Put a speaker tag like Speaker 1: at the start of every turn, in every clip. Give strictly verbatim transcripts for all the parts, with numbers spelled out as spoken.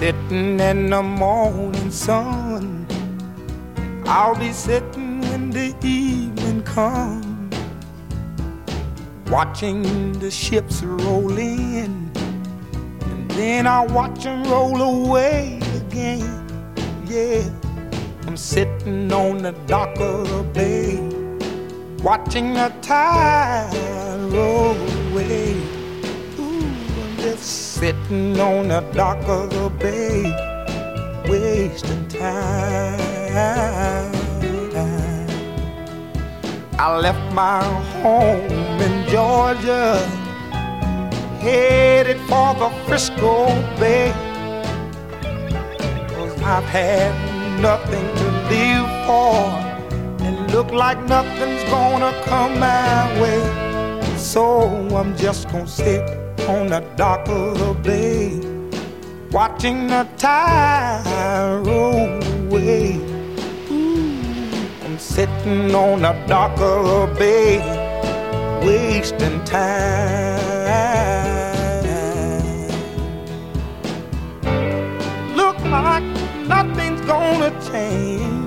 Speaker 1: sitting in the morning sun. I'll be sitting when the evening comes, watching the ships roll in, and then I'll watch them roll away again. Yeah, I'm sitting on the dock of the bay, watching the tide roll away. Ooh, I'm just sitting on the dock of the bay, wasting time. I left my home in Georgia, headed for the Frisco Bay, 'cause I've had nothing to live for, and look like nothing's gonna come my way. So I'm just gonna sit on the dock of the bay, watching the tide roll away. Ooh, I'm sitting on the dock of the bay, wasting time. Look like nothing's gonna change,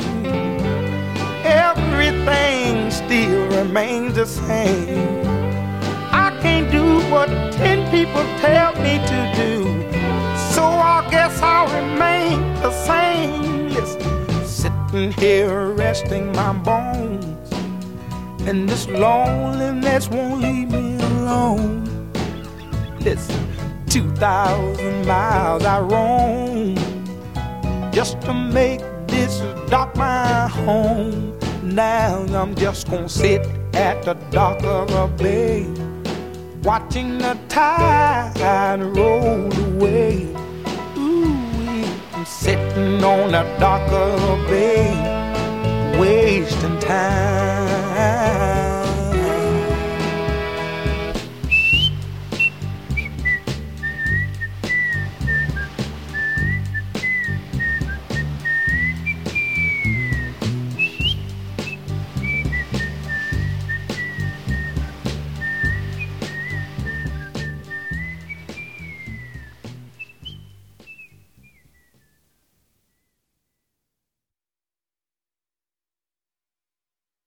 Speaker 1: everything still remains the same. I can't do what ten people tell me to do, so I guess I'll remain the same. Listen, sitting here resting my bones, and this loneliness won't leave me alone. Listen, two thousand miles I roam just to make this dock my home. Now I'm just gonna sit at the dock of a bay, watching the tide roll away. Ooh, I'm sitting on the dock of a bay, wasting time.